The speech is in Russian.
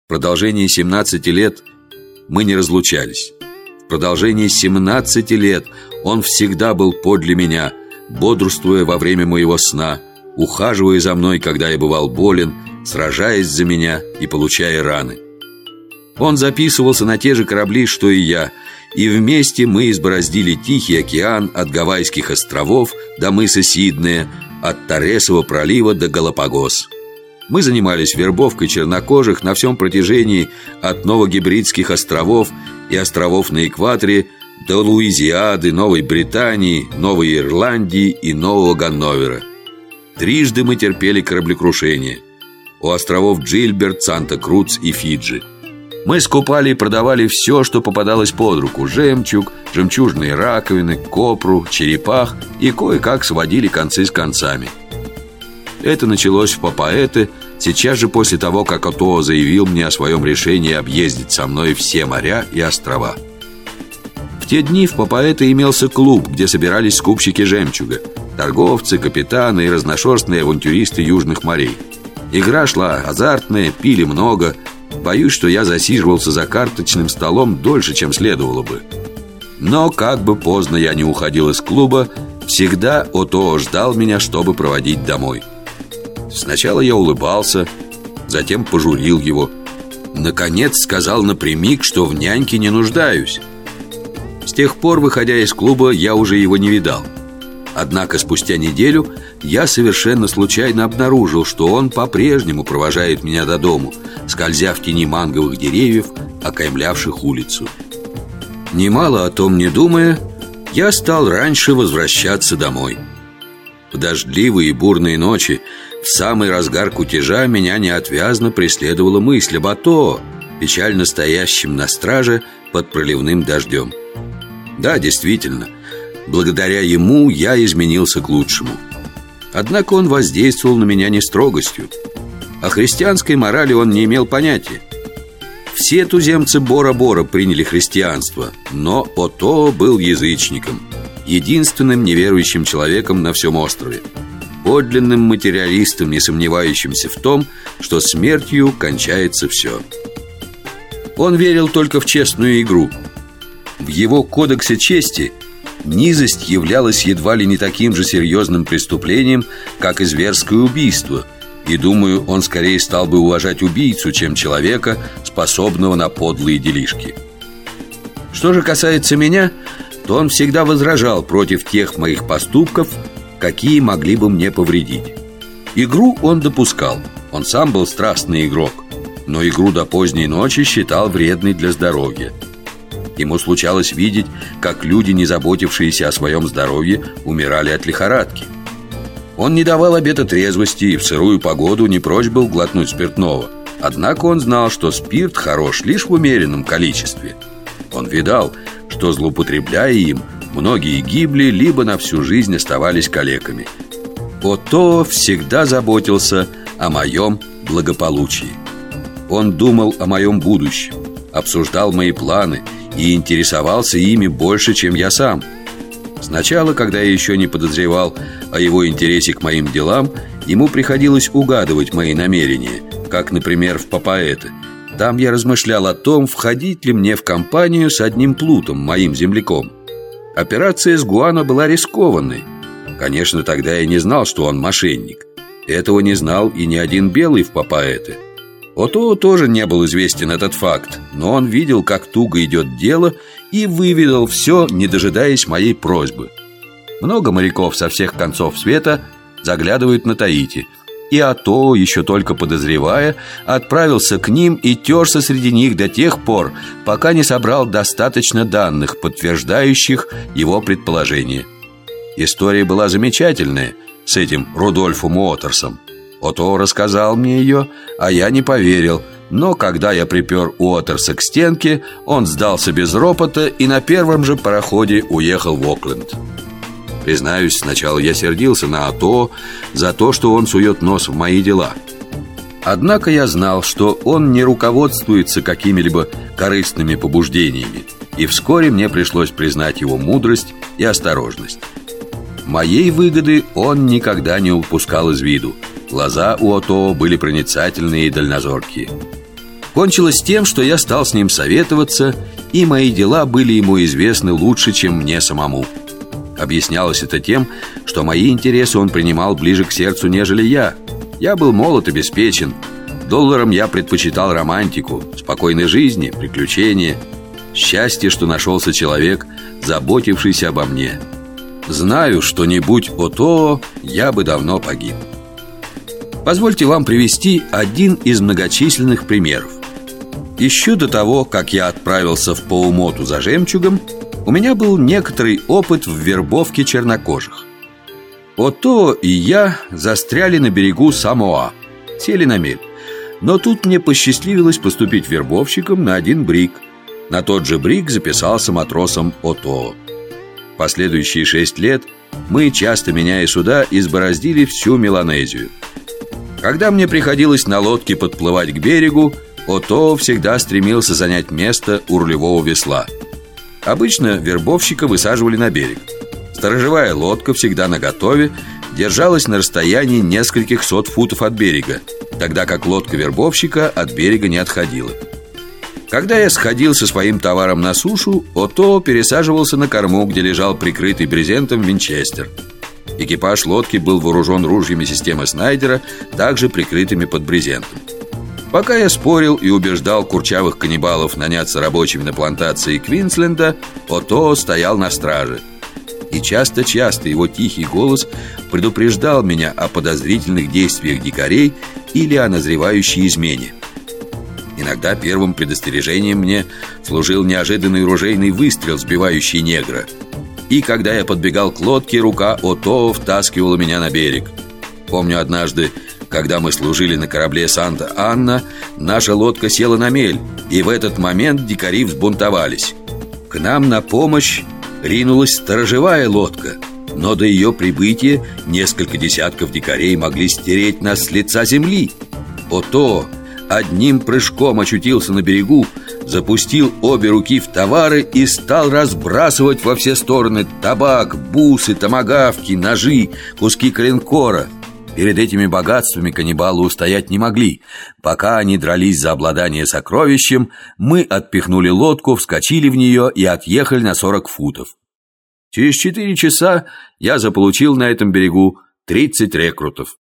В продолжении 17 лет мы не разлучались. В продолжении 17 лет он всегда был подле меня, бодрствуя во время моего сна, ухаживая за мной, когда я бывал болен, сражаясь за меня и получая раны. Он записывался на те же корабли, что и я, и вместе мы избороздили Тихий океан от Гавайских островов до мыса Сиднея, от Торресового пролива до Галапагос. Мы занимались вербовкой чернокожих на всем протяжении от Новогибридских островов и островов на экваторе до Луизиады, Новой Британии, Новой Ирландии и Нового Ганновера. Трижды мы терпели кораблекрушение у островов Джильберт, Санта-Крус и Фиджи. Мы скупали и продавали все, что попадалось под руку: жемчуг, жемчужные раковины, копру, черепах, и кое-как сводили концы с концами. Это началось в Папаэте сейчас же после того, как Отоо заявил мне о своем решении объездить со мной все моря и острова. В те дни в Папаэте имелся клуб, где собирались скупщики жемчуга, торговцы, капитаны и разношерстные авантюристы южных морей. Игра шла азартная, пили много. Боюсь, что я засиживался за карточным столом дольше, чем следовало бы. Но как бы поздно я не уходил из клуба, всегда Отоо ждал меня, чтобы проводить домой. Сначала я улыбался, затем пожурил его. Наконец сказал напрямик, что в няньке не нуждаюсь. С тех пор, выходя из клуба, я уже его не видал. Однако спустя неделю я совершенно случайно обнаружил, что он по-прежнему провожает меня до дому, скользя в тени манговых деревьев, окаймлявших улицу. Немало о том не думая, я стал раньше возвращаться домой. В дождливые и бурные ночи, в самый разгар кутежа, меня неотвязно преследовала мысль об Отоо, печально стоящем на страже под проливным дождем. Да, действительно, благодаря ему я изменился к лучшему. Однако он воздействовал на меня не строгостью. О христианской морали он не имел понятия. Все туземцы Бора-Бора приняли христианство, но Отоо был язычником, единственным неверующим человеком на всем острове, подлинным материалистом, не сомневающимся в том, что смертью кончается все. Он верил только в честную игру. В его кодексе чести низость являлась едва ли не таким же серьезным преступлением, как и зверское убийство, и, думаю, он скорее стал бы уважать убийцу, чем человека, способного на подлые делишки. Что же касается меня, то он всегда возражал против тех моих поступков, какие могли бы мне повредить. Игру он допускал, он сам был страстный игрок, но игру до поздней ночи считал вредной для здоровья. Ему случалось видеть, как люди, не заботившиеся о своем здоровье, умирали от лихорадки. Он не давал обета трезвости и в сырую погоду не прочь был глотнуть спиртного. Однако он знал, что спирт хорош лишь в умеренном количестве. Он видал, что, злоупотребляя им, многие гибли, либо на всю жизнь оставались калеками. Отоо всегда заботился о моем благополучии. Он думал о моем будущем, обсуждал мои планы и интересовался ими больше, чем я сам. Сначала, когда я еще не подозревал о его интересе к моим делам, ему приходилось угадывать мои намерения, как, например, в Папаэте. Там я размышлял о том, входить ли мне в компанию с одним плутом, моим земляком. Операция с Гуано была рискованной. Конечно, тогда я не знал, что он мошенник. Этого не знал и ни один белый в Папаэте. Отоо тоже не был известен этот факт, но он видел, как туго идет дело, и выведал все, не дожидаясь моей просьбы. Много моряков со всех концов света заглядывают на Таити, и Отоо, еще только подозревая, отправился к ним и терся среди них до тех пор, пока не собрал достаточно данных, подтверждающих его предположение. История была замечательная с этим Рудольфом Уотерсом. Отоо рассказал мне ее, а я не поверил. Но когда я припер Уотерса к стенке, он сдался без ропота и на первом же пароходе уехал в Окленд. Признаюсь, сначала я сердился на Отоо за то, что он сует нос в мои дела. Однако я знал, что он не руководствуется какими-либо корыстными побуждениями, и вскоре мне пришлось признать его мудрость и осторожность. Моей выгоды он никогда не упускал из виду. Глаза у Отоо были проницательные и дальнозоркие. Кончилось тем, что я стал с ним советоваться, и мои дела были ему известны лучше, чем мне самому. Объяснялось это тем, что мои интересы он принимал ближе к сердцу, нежели я. Я был молод и обеспечен. Долларам я предпочитал романтику, спокойной жизни, приключения. Счастье, что нашелся человек, заботившийся обо мне. Знаю, что не будь Отоо, я бы давно погиб. Позвольте вам привести один из многочисленных примеров. Еще до того, как я отправился в Паумоту за жемчугом, у меня был некоторый опыт в вербовке чернокожих. Отоо и я застряли на берегу Самоа, сели на мель. Но тут мне посчастливилось поступить вербовщиком на один бриг. На тот же бриг записался матросом Отоо. Последующие 6 лет мы, часто меняя суда, избороздили всю Меланезию. Когда мне приходилось на лодке подплывать к берегу, Отоо всегда стремился занять место у рулевого весла. Обычно вербовщика высаживали на берег. Сторожевая лодка, всегда наготове, держалась на расстоянии нескольких сот футов от берега, тогда как лодка вербовщика от берега не отходила. Когда я сходил со своим товаром на сушу, Отоо пересаживался на корму, где лежал прикрытый брезентом Винчестер. Экипаж лодки был вооружен ружьями системы Снайдера, также прикрытыми под брезентом. Пока я спорил и убеждал курчавых каннибалов наняться рабочими на плантации Квинсленда, Отоо стоял на страже. И часто-часто его тихий голос предупреждал меня о подозрительных действиях дикарей или о назревающей измене. Иногда первым предостережением мне служил неожиданный ружейный выстрел, сбивающий негра. И когда я подбегал к лодке, рука Отоо втаскивала меня на берег. Помню, однажды, когда мы служили на корабле Санта-Анна, наша лодка села на мель, и в этот момент дикари взбунтовались. К нам на помощь ринулась сторожевая лодка, но до ее прибытия несколько десятков дикарей могли стереть нас с лица земли. Отоо одним прыжком очутился на берегу, запустил обе руки в товары и стал разбрасывать во все стороны табак, бусы, томагавки, ножи, куски коленкора. Перед этими богатствами каннибалы устоять не могли. Пока они дрались за обладание сокровищем, мы отпихнули лодку, вскочили в нее и отъехали на 40 футов. Через 4 часа я заполучил на этом берегу 30 рекрутов.